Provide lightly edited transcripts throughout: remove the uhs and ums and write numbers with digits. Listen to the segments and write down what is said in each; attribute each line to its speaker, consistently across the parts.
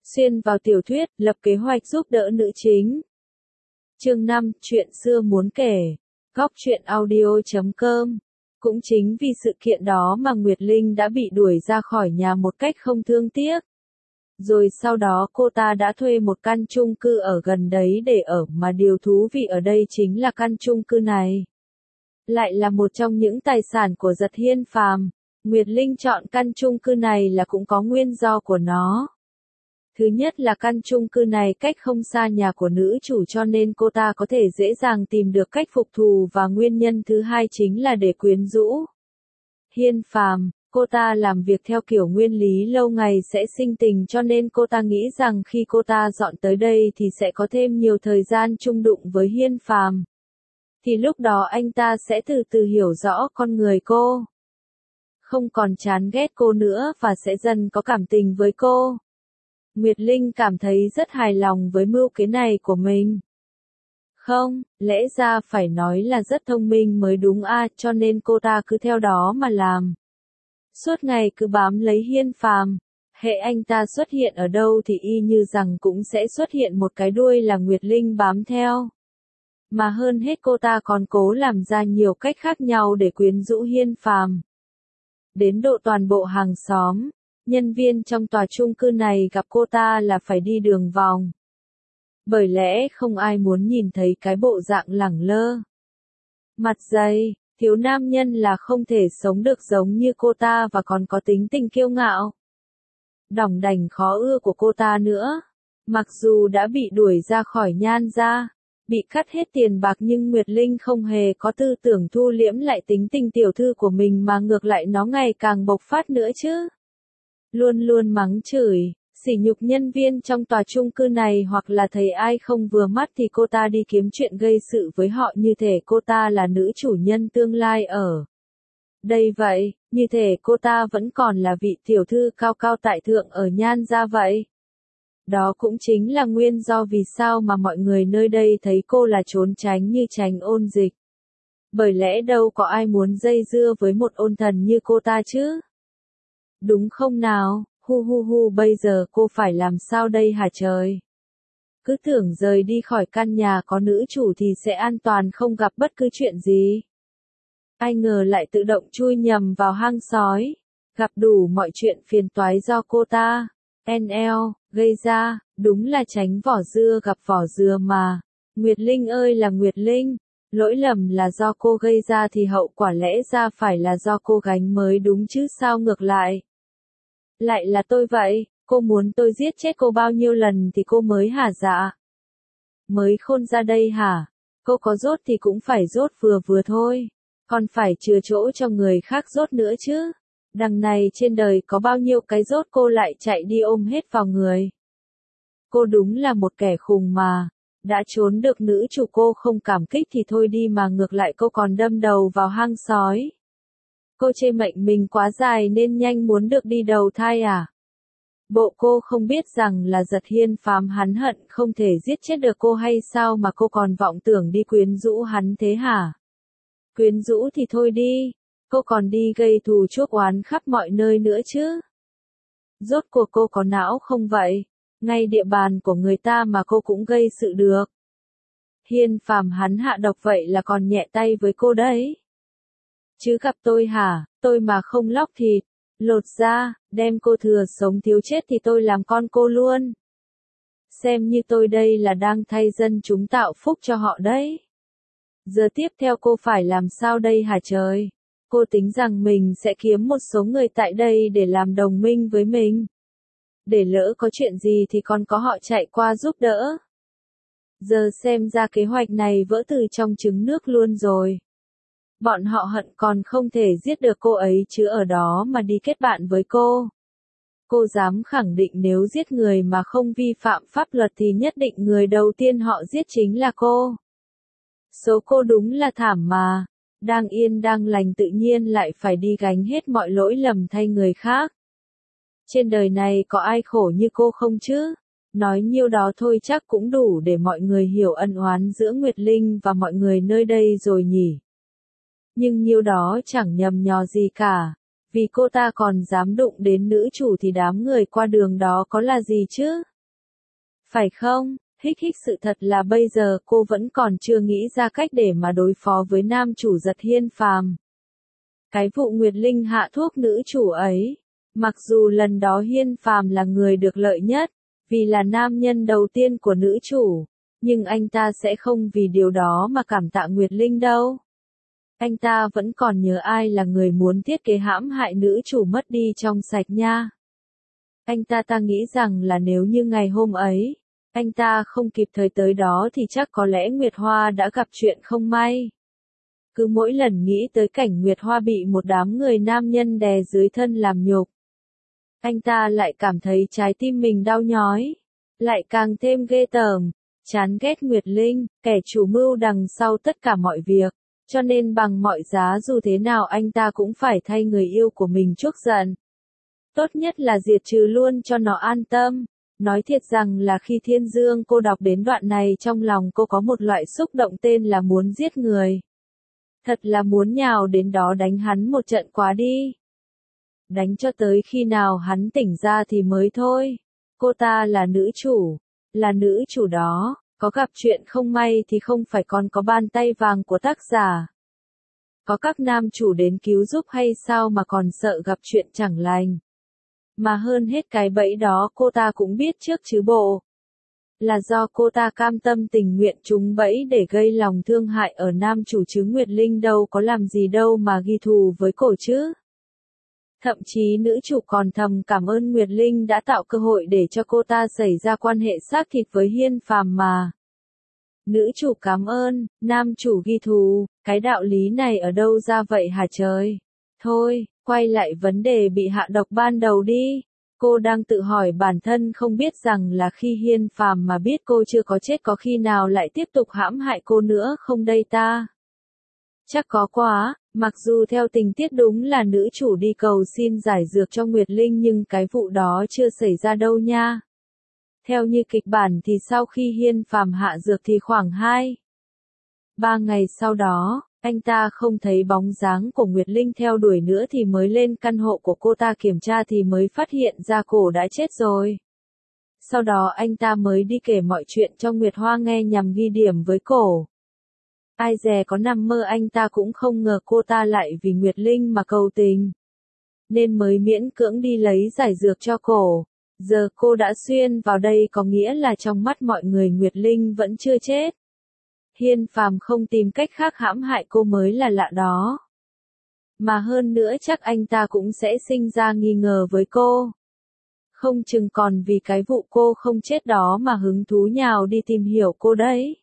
Speaker 1: Xuyên vào tiểu thuyết, lập kế hoạch giúp đỡ nữ chính. Chương 5, chuyện xưa muốn kể. Góc truyện audio.com. Cũng chính vì sự kiện đó mà Nguyệt Linh đã bị đuổi ra khỏi nhà một cách không thương tiếc. Rồi sau đó cô ta đã thuê một căn chung cư ở gần đấy để ở, mà điều thú vị ở đây chính là căn chung cư này lại là một trong những tài sản của Giật Hiên Phàm. Nguyệt Linh chọn căn chung cư này là cũng có nguyên do của nó. Thứ nhất là căn chung cư này cách không xa nhà của nữ chủ cho nên cô ta có thể dễ dàng tìm được cách phục thù, và nguyên nhân thứ hai chính là để quyến rũ Hiên Phàm. Cô ta làm việc theo kiểu nguyên lý lâu ngày sẽ sinh tình, cho nên cô ta nghĩ rằng khi cô ta dọn tới đây thì sẽ có thêm nhiều thời gian chung đụng với Hiên Phàm. Thì lúc đó anh ta sẽ từ từ hiểu rõ con người cô, không còn chán ghét cô nữa và sẽ dần có cảm tình với cô. Nguyệt Linh cảm thấy rất hài lòng với mưu kế này của mình. Không, lẽ ra phải nói là rất thông minh mới đúng cho nên cô ta cứ theo đó mà làm. Suốt ngày cứ bám lấy Hiên Phàm, hễ anh ta xuất hiện ở đâu thì y như rằng cũng sẽ xuất hiện một cái đuôi là Nguyệt Linh bám theo. Mà hơn hết cô ta còn cố làm ra nhiều cách khác nhau để quyến rũ Hiên Phàm. Đến độ toàn bộ hàng xóm, nhân viên trong tòa chung cư này gặp cô ta là phải đi đường vòng. Bởi lẽ không ai muốn nhìn thấy cái bộ dạng lẳng lơ, mặt dày, thiếu nam nhân là không thể sống được giống như cô ta, và còn có tính tình kiêu ngạo, đỏng đảnh khó ưa của cô ta nữa. Mặc dù đã bị đuổi ra khỏi Nhan gia, bị cắt hết tiền bạc, nhưng Nguyệt Linh không hề có tư tưởng thu liễm lại tính tình tiểu thư của mình, mà ngược lại nó ngày càng bộc phát nữa chứ. Luôn luôn mắng chửi, sỉ nhục nhân viên trong tòa chung cư này, hoặc là thấy ai không vừa mắt thì cô ta đi kiếm chuyện gây sự với họ, như thể cô ta là nữ chủ nhân tương lai ở đây vậy, như thể cô ta vẫn còn là vị tiểu thư cao cao tại thượng ở Nhan gia vậy. Đó cũng chính là nguyên do vì sao mà mọi người nơi đây thấy cô là trốn tránh như tránh ôn dịch. Bởi lẽ đâu có ai muốn dây dưa với một ôn thần như cô ta chứ. Đúng không nào? Hu, bây giờ cô phải làm sao đây hả trời? Cứ tưởng rời đi khỏi căn nhà có nữ chủ thì sẽ an toàn, không gặp bất cứ chuyện gì. Ai ngờ lại tự động chui nhầm vào hang sói, gặp đủ mọi chuyện phiền toái do cô ta, gây ra, đúng là tránh vỏ dưa gặp vỏ dừa mà. Nguyệt Linh ơi là Nguyệt Linh, lỗi lầm là do cô gây ra thì hậu quả lẽ ra phải là do cô gánh mới đúng chứ sao ngược lại lại là tôi vậy. Cô muốn tôi giết chết cô bao nhiêu lần thì cô mới hả dạ? Mới khôn ra đây hả? Cô có dốt thì cũng phải dốt vừa vừa thôi, còn phải chừa chỗ cho người khác dốt nữa chứ. Đằng này trên đời có bao nhiêu cái dốt cô lại chạy đi ôm hết vào người. Cô đúng là một kẻ khùng mà. Đã trốn được nữ chủ cô không cảm kích thì thôi đi, mà ngược lại cô còn đâm đầu vào hang sói. Cô chê mệnh mình quá dài nên nhanh muốn được đi đầu thai à? Bộ cô không biết rằng là Giật Hiên Phàm hắn hận không thể giết chết được cô hay sao mà cô còn vọng tưởng đi quyến rũ hắn thế hả? Quyến rũ thì thôi đi, cô còn đi gây thù chuốc oán khắp mọi nơi nữa chứ. Rốt cuộc cô có não không vậy? Ngay địa bàn của người ta mà cô cũng gây sự được. Hiên Phàm hắn hạ độc vậy là còn nhẹ tay với cô đấy. Chứ gặp tôi hả, tôi mà không lóc thịt, lột da, đem cô thừa sống thiếu chết thì tôi làm con cô luôn. Xem như tôi đây là đang thay dân chúng tạo phúc cho họ đấy. Giờ tiếp theo cô phải làm sao đây hả trời? Cô tính rằng mình sẽ kiếm một số người tại đây để làm đồng minh với mình, để lỡ có chuyện gì thì còn có họ chạy qua giúp đỡ. Giờ xem ra kế hoạch này vỡ từ trong trứng nước luôn rồi. Bọn họ hận còn không thể giết được cô ấy chứ ở đó mà đi kết bạn với cô. Cô dám khẳng định nếu giết người mà không vi phạm pháp luật thì nhất định người đầu tiên họ giết chính là cô. Số cô đúng là thảm mà. Đang yên đang lành tự nhiên lại phải đi gánh hết mọi lỗi lầm thay người khác. Trên đời này có ai khổ như cô không chứ? Nói nhiêu đó thôi chắc cũng đủ để mọi người hiểu ân oán giữa Nguyệt Linh và mọi người nơi đây rồi nhỉ. Nhưng nhiêu đó chẳng nhầm nhò gì cả. Vì cô ta còn dám đụng đến nữ chủ thì đám người qua đường đó có là gì chứ? Phải không? Hích hích, sự thật là bây giờ cô vẫn còn chưa nghĩ ra cách để mà đối phó với nam chủ Giật Hiên Phàm. Cái vụ Nguyệt Linh hạ thuốc nữ chủ ấy, mặc dù lần đó Hiên Phàm là người được lợi nhất, vì là nam nhân đầu tiên của nữ chủ, nhưng anh ta sẽ không vì điều đó mà cảm tạ Nguyệt Linh đâu. Anh ta vẫn còn nhớ ai là người muốn thiết kế hãm hại nữ chủ mất đi trong sạch nha. Anh ta nghĩ rằng là nếu như ngày hôm ấy, anh ta không kịp thời tới đó thì chắc có lẽ Nguyệt Hoa đã gặp chuyện không may. Cứ mỗi lần nghĩ tới cảnh Nguyệt Hoa bị một đám người nam nhân đè dưới thân làm nhục, anh ta lại cảm thấy trái tim mình đau nhói, lại càng thêm ghê tởm, chán ghét Nguyệt Linh, kẻ chủ mưu đằng sau tất cả mọi việc, cho nên bằng mọi giá dù thế nào anh ta cũng phải thay người yêu của mình chuốc giận. Tốt nhất là diệt trừ luôn cho nó an tâm. Nói thiệt rằng là khi Thiên Dương cô đọc đến đoạn này trong lòng cô có một loại xúc động tên là muốn giết người. Thật là muốn nhào đến đó đánh hắn một trận quá đi. Đánh cho tới khi nào hắn tỉnh ra thì mới thôi. Cô ta là nữ chủ đó, có gặp chuyện không may thì không phải còn có bàn tay vàng của tác giả. Có các nam chủ đến cứu giúp hay sao mà còn sợ gặp chuyện chẳng lành. Mà hơn hết cái bẫy đó cô ta cũng biết trước chứ bộ. Là do cô ta cam tâm tình nguyện trúng bẫy để gây lòng thương hại ở nam chủ chứ Nguyệt Linh đâu có làm gì đâu mà ghi thù với cổ chứ. Thậm chí nữ chủ còn thầm cảm ơn Nguyệt Linh đã tạo cơ hội để cho cô ta xảy ra quan hệ xác thịt với Hiên Phàm mà. Nữ chủ cảm ơn, nam chủ ghi thù, cái đạo lý này ở đâu ra vậy hả trời? Thôi, quay lại vấn đề bị hạ độc ban đầu đi. Cô đang tự hỏi bản thân không biết rằng là khi Hiên Phàm mà biết cô chưa có chết có khi nào lại tiếp tục hãm hại cô nữa không đây ta? Chắc có quá, mặc dù theo tình tiết đúng là nữ chủ đi cầu xin giải dược cho Nguyệt Linh nhưng cái vụ đó chưa xảy ra đâu nha. Theo như kịch bản thì sau khi Hiên Phàm hạ dược thì khoảng 2-3 ngày sau đó, anh ta không thấy bóng dáng của Nguyệt Linh theo đuổi nữa thì mới lên căn hộ của cô ta kiểm tra thì mới phát hiện ra cổ đã chết rồi. Sau đó anh ta mới đi kể mọi chuyện cho Nguyệt Hoa nghe nhằm ghi điểm với cổ. Ai dè có nằm mơ anh ta cũng không ngờ cô ta lại vì Nguyệt Linh mà cầu tình. Nên mới miễn cưỡng đi lấy giải dược cho cổ. Giờ cô đã xuyên vào đây có nghĩa là trong mắt mọi người Nguyệt Linh vẫn chưa chết. Hiên Phàm không tìm cách khác hãm hại cô mới là lạ đó. Mà hơn nữa chắc anh ta cũng sẽ sinh ra nghi ngờ với cô. Không chừng còn vì cái vụ cô không chết đó mà hứng thú nhào đi tìm hiểu cô đấy.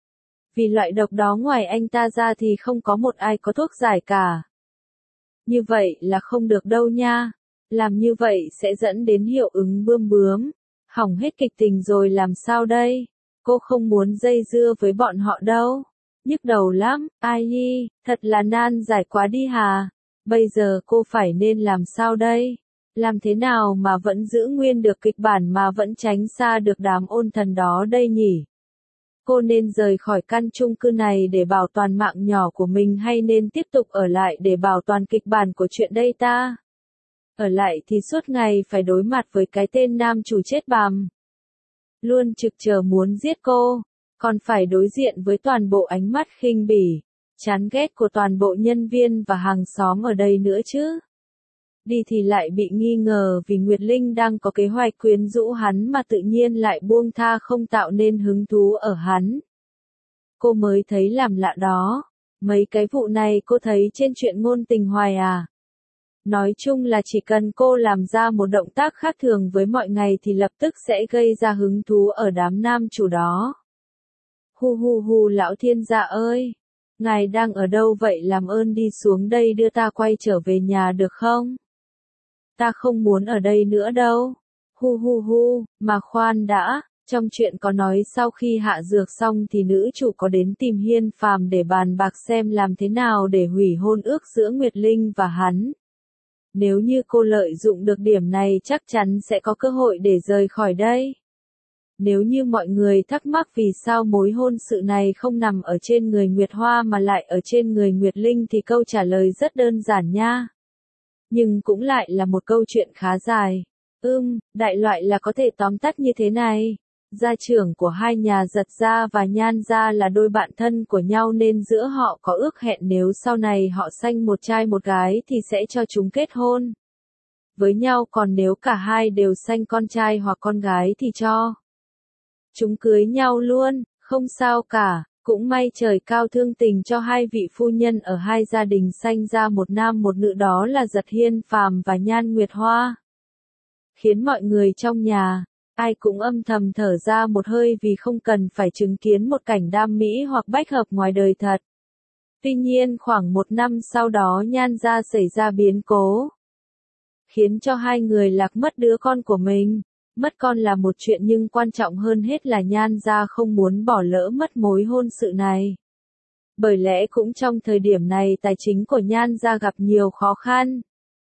Speaker 1: Vì loại độc đó ngoài anh ta ra thì không có một ai có thuốc giải cả. Như vậy là không được đâu nha. Làm như vậy sẽ dẫn đến hiệu ứng bươm bướm. Hỏng hết kịch tình rồi làm sao đây? Cô không muốn dây dưa với bọn họ đâu. Nhức đầu lắm, ai hi, thật là nan giải quá đi hà. Bây giờ cô phải nên làm sao đây? Làm thế nào mà vẫn giữ nguyên được kịch bản mà vẫn tránh xa được đám ôn thần đó đây nhỉ? Cô nên rời khỏi căn chung cư này để bảo toàn mạng nhỏ của mình hay nên tiếp tục ở lại để bảo toàn kịch bản của chuyện đây ta? Ở lại thì suốt ngày phải đối mặt với cái tên nam chủ chết bằm. Luôn trực chờ muốn giết cô, còn phải đối diện với toàn bộ ánh mắt khinh bỉ, chán ghét của toàn bộ nhân viên và hàng xóm ở đây nữa chứ. Đi thì lại bị nghi ngờ vì Nguyệt Linh đang có kế hoạch quyến rũ hắn mà tự nhiên lại buông tha không tạo nên hứng thú ở hắn. Cô mới thấy làm lạ đó, mấy cái vụ này cô thấy trên truyện ngôn tình hoài à. Nói chung là chỉ cần cô làm ra một động tác khác thường với mọi ngày thì lập tức sẽ gây ra hứng thú ở đám nam chủ đó. Hu hu hu lão thiên gia ơi! Ngài đang ở đâu vậy làm ơn đi xuống đây đưa ta quay trở về nhà được không? Ta không muốn ở đây nữa đâu. Hu hu hu, mà khoan đã, trong chuyện có nói sau khi hạ dược xong thì nữ chủ có đến tìm Hiên Phàm để bàn bạc xem làm thế nào để hủy hôn ước giữa Nguyệt Linh và hắn. Nếu như cô lợi dụng được điểm này chắc chắn sẽ có cơ hội để rời khỏi đây. Nếu như mọi người thắc mắc vì sao mối hôn sự này không nằm ở trên người Nguyệt Hoa mà lại ở trên người Nguyệt Linh thì câu trả lời rất đơn giản nha. Nhưng cũng lại là một câu chuyện khá dài. Đại loại là có thể tóm tắt như thế này. Gia trưởng của hai nhà Giật gia và Nhan gia là đôi bạn thân của nhau nên giữa họ có ước hẹn nếu sau này họ sanh một trai một gái thì sẽ cho chúng kết hôn với nhau, còn nếu cả hai đều sanh con trai hoặc con gái thì cho chúng cưới nhau luôn, không sao cả. Cũng may trời cao thương tình cho hai vị phu nhân ở hai gia đình sanh ra một nam một nữ, đó là Giật Hiên Phàm và Nhan Nguyệt Hoa. Khiến mọi người trong nhà, ai cũng âm thầm thở ra một hơi vì không cần phải chứng kiến một cảnh đam mỹ hoặc bách hợp ngoài đời thật. Tuy nhiên khoảng một năm sau đó Nhan gia xảy ra biến cố, khiến cho hai người lạc mất đứa con của mình. Mất con là một chuyện nhưng quan trọng hơn hết là Nhan gia không muốn bỏ lỡ mất mối hôn sự này. Bởi lẽ cũng trong thời điểm này tài chính của Nhan gia gặp nhiều khó khăn.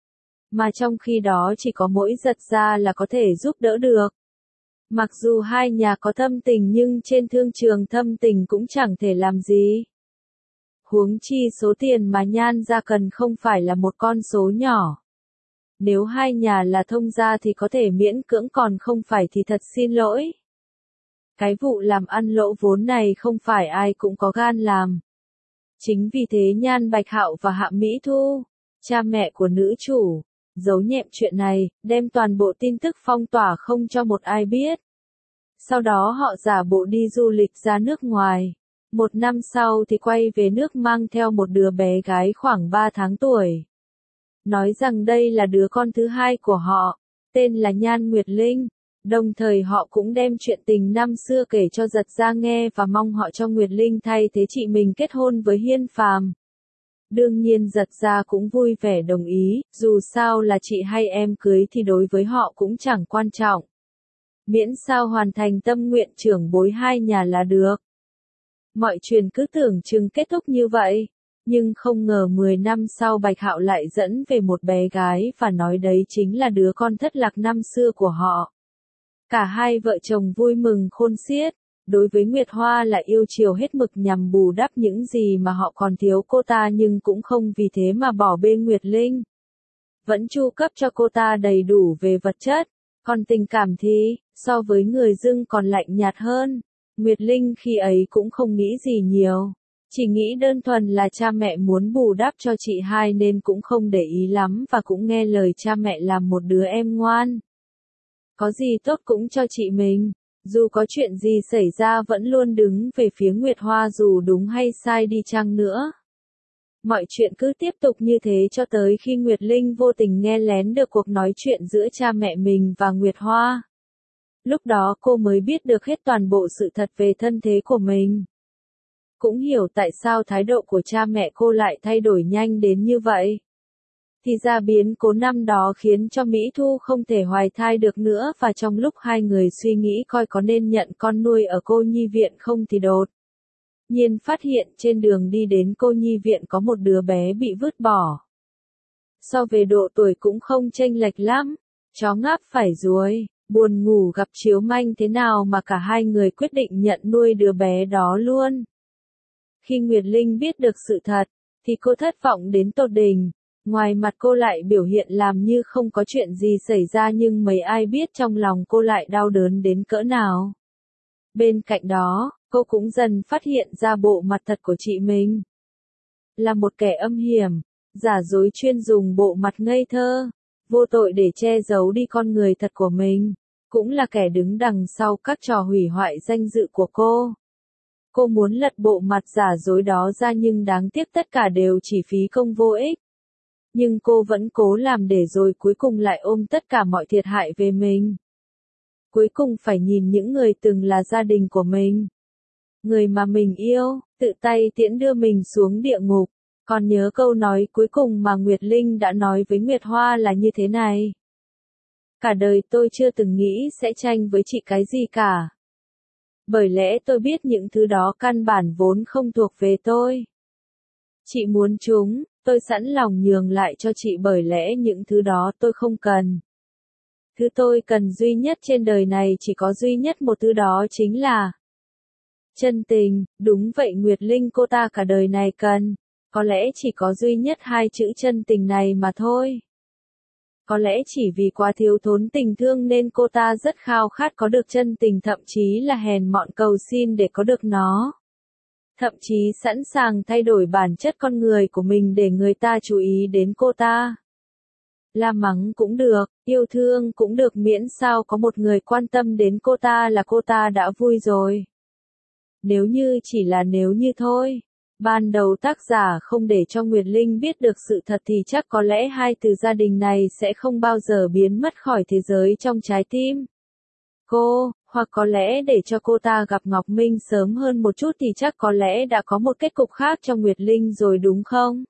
Speaker 1: Mà trong khi đó chỉ có mỗi Giật gia là có thể giúp đỡ được. Mặc dù hai nhà có thâm tình nhưng trên thương trường thâm tình cũng chẳng thể làm gì. Huống chi số tiền mà Nhan gia cần không phải là một con số nhỏ. Nếu hai nhà là thông gia thì có thể miễn cưỡng, còn không phải thì thật xin lỗi. Cái vụ làm ăn lỗ vốn này không phải ai cũng có gan làm. Chính vì thế Nhan Bạch Hạo và Hạ Mỹ Thu, cha mẹ của nữ chủ, giấu nhẹm chuyện này, đem toàn bộ tin tức phong tỏa không cho một ai biết. Sau đó họ giả bộ đi du lịch ra nước ngoài. Một năm sau thì quay về nước mang theo một đứa bé gái khoảng 3 tháng tuổi. Nói rằng đây là đứa con thứ hai của họ, tên là Nhan Nguyệt Linh. Đồng thời họ cũng đem chuyện tình năm xưa kể cho Giật gia nghe và mong họ cho Nguyệt Linh thay thế chị mình kết hôn với Hiên Phàm. Đương nhiên Giật gia cũng vui vẻ đồng ý, dù sao là chị hay em cưới thì đối với họ cũng chẳng quan trọng. Miễn sao hoàn thành tâm nguyện trưởng bối hai nhà là được. Mọi chuyện cứ tưởng chừng kết thúc như vậy. Nhưng không ngờ 10 năm sau Bạch Hạo lại dẫn về một bé gái và nói đấy chính là đứa con thất lạc năm xưa của họ. Cả hai vợ chồng vui mừng khôn xiết. Đối với Nguyệt Hoa là yêu chiều hết mực nhằm bù đắp những gì mà họ còn thiếu cô ta, nhưng cũng không vì thế mà bỏ bê Nguyệt Linh. Vẫn chu cấp cho cô ta đầy đủ về vật chất. Còn tình cảm thì, so với người dưng còn lạnh nhạt hơn. Nguyệt Linh khi ấy cũng không nghĩ gì nhiều. Chỉ nghĩ đơn thuần là cha mẹ muốn bù đắp cho chị hai nên cũng không để ý lắm và cũng nghe lời cha mẹ làm một đứa em ngoan. Có gì tốt cũng cho chị mình. Dù có chuyện gì xảy ra vẫn luôn đứng về phía Nguyệt Hoa dù đúng hay sai đi chăng nữa. Mọi chuyện cứ tiếp tục như thế cho tới khi Nguyệt Linh vô tình nghe lén được cuộc nói chuyện giữa cha mẹ mình và Nguyệt Hoa. Lúc đó cô mới biết được hết toàn bộ sự thật về thân thế của mình. Cũng hiểu tại sao thái độ của cha mẹ cô lại thay đổi nhanh đến như vậy. Thì ra biến cố năm đó khiến cho Mỹ Thu không thể hoài thai được nữa, và trong lúc hai người suy nghĩ coi có nên nhận con nuôi ở cô nhi viện không thì đột nhiên phát hiện trên đường đi đến cô nhi viện có một đứa bé bị vứt bỏ. So về độ tuổi cũng không chênh lệch lắm, chó ngáp phải ruồi, buồn ngủ gặp chiếu manh thế nào mà cả hai người quyết định nhận nuôi đứa bé đó luôn. Khi Nguyệt Linh biết được sự thật, thì cô thất vọng đến tột đỉnh. Ngoài mặt cô lại biểu hiện làm như không có chuyện gì xảy ra, nhưng mấy ai biết trong lòng cô lại đau đớn đến cỡ nào. Bên cạnh đó, cô cũng dần phát hiện ra bộ mặt thật của chị mình. Là một kẻ âm hiểm, giả dối chuyên dùng bộ mặt ngây thơ, vô tội để che giấu đi con người thật của mình. Cũng là kẻ đứng đằng sau các trò hủy hoại danh dự của cô. Cô muốn lật bộ mặt giả dối đó ra nhưng đáng tiếc tất cả đều chỉ phí công vô ích. Nhưng cô vẫn cố làm để rồi cuối cùng lại ôm tất cả mọi thiệt hại về mình. Cuối cùng phải nhìn những người từng là gia đình của mình, người mà mình yêu, tự tay tiễn đưa mình xuống địa ngục. Còn nhớ câu nói cuối cùng mà Nguyệt Linh đã nói với Nguyệt Hoa là như thế này. Cả đời tôi chưa từng nghĩ sẽ tranh với chị cái gì cả. Bởi lẽ tôi biết những thứ đó căn bản vốn không thuộc về tôi. Chị muốn chúng, tôi sẵn lòng nhường lại cho chị bởi lẽ những thứ đó tôi không cần. Thứ tôi cần duy nhất trên đời này chỉ có duy nhất một thứ, đó chính là chân tình. Đúng vậy, Nguyệt Linh cô ta cả đời này cần, có lẽ chỉ có duy nhất hai chữ chân tình này mà thôi. Có lẽ chỉ vì quá thiếu thốn tình thương nên cô ta rất khao khát có được chân tình, thậm chí là hèn mọn cầu xin để có được nó. Thậm chí sẵn sàng thay đổi bản chất con người của mình để người ta chú ý đến cô ta. La mắng cũng được, yêu thương cũng được, miễn sao có một người quan tâm đến cô ta là cô ta đã vui rồi. Nếu như chỉ là nếu như thôi. Ban đầu tác giả không để cho Nguyệt Linh biết được sự thật thì chắc có lẽ hai từ gia đình này sẽ không bao giờ biến mất khỏi thế giới trong trái tim cô, hoặc có lẽ để cho cô ta gặp Ngọc Minh sớm hơn một chút thì chắc có lẽ đã có một kết cục khác cho Nguyệt Linh rồi đúng không?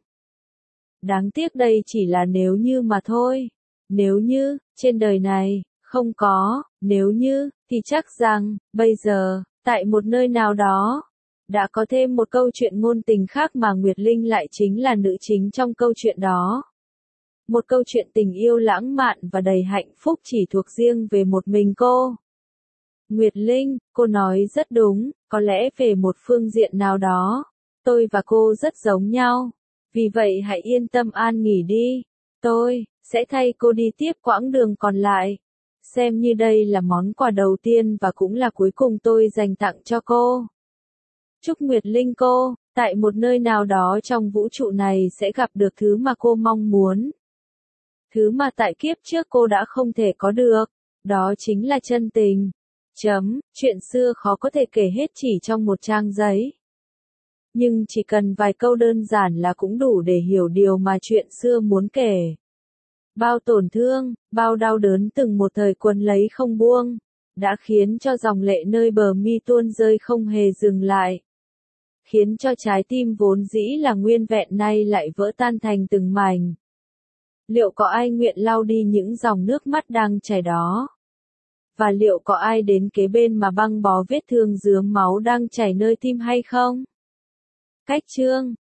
Speaker 1: Đáng tiếc đây chỉ là nếu như mà thôi. Nếu như, trên đời này, không có, nếu như, thì chắc rằng, bây giờ, tại một nơi nào đó, đã có thêm một câu chuyện ngôn tình khác mà Nguyệt Linh lại chính là nữ chính trong câu chuyện đó. Một câu chuyện tình yêu lãng mạn và đầy hạnh phúc chỉ thuộc riêng về một mình cô. Nguyệt Linh, cô nói rất đúng, có lẽ về một phương diện nào đó, tôi và cô rất giống nhau. Vì vậy hãy yên tâm an nghỉ đi. Tôi sẽ thay cô đi tiếp quãng đường còn lại. Xem như đây là món quà đầu tiên và cũng là cuối cùng tôi dành tặng cho cô. Chúc Nguyệt Linh cô, tại một nơi nào đó trong vũ trụ này sẽ gặp được thứ mà cô mong muốn. Thứ mà tại kiếp trước cô đã không thể có được. Đó chính là chân tình. Chuyện xưa khó có thể kể hết chỉ trong một trang giấy. Nhưng chỉ cần vài câu đơn giản là cũng đủ để hiểu điều mà chuyện xưa muốn kể. Bao tổn thương, bao đau đớn từng một thời quấn lấy không buông, đã khiến cho dòng lệ nơi bờ mi tuôn rơi không hề dừng lại. Khiến cho trái tim vốn dĩ là nguyên vẹn nay lại vỡ tan thành từng mảnh. Liệu có ai nguyện lau đi những dòng nước mắt đang chảy đó? Và liệu có ai đến kế bên mà băng bó vết thương rướm máu đang chảy nơi tim hay không? Cách chương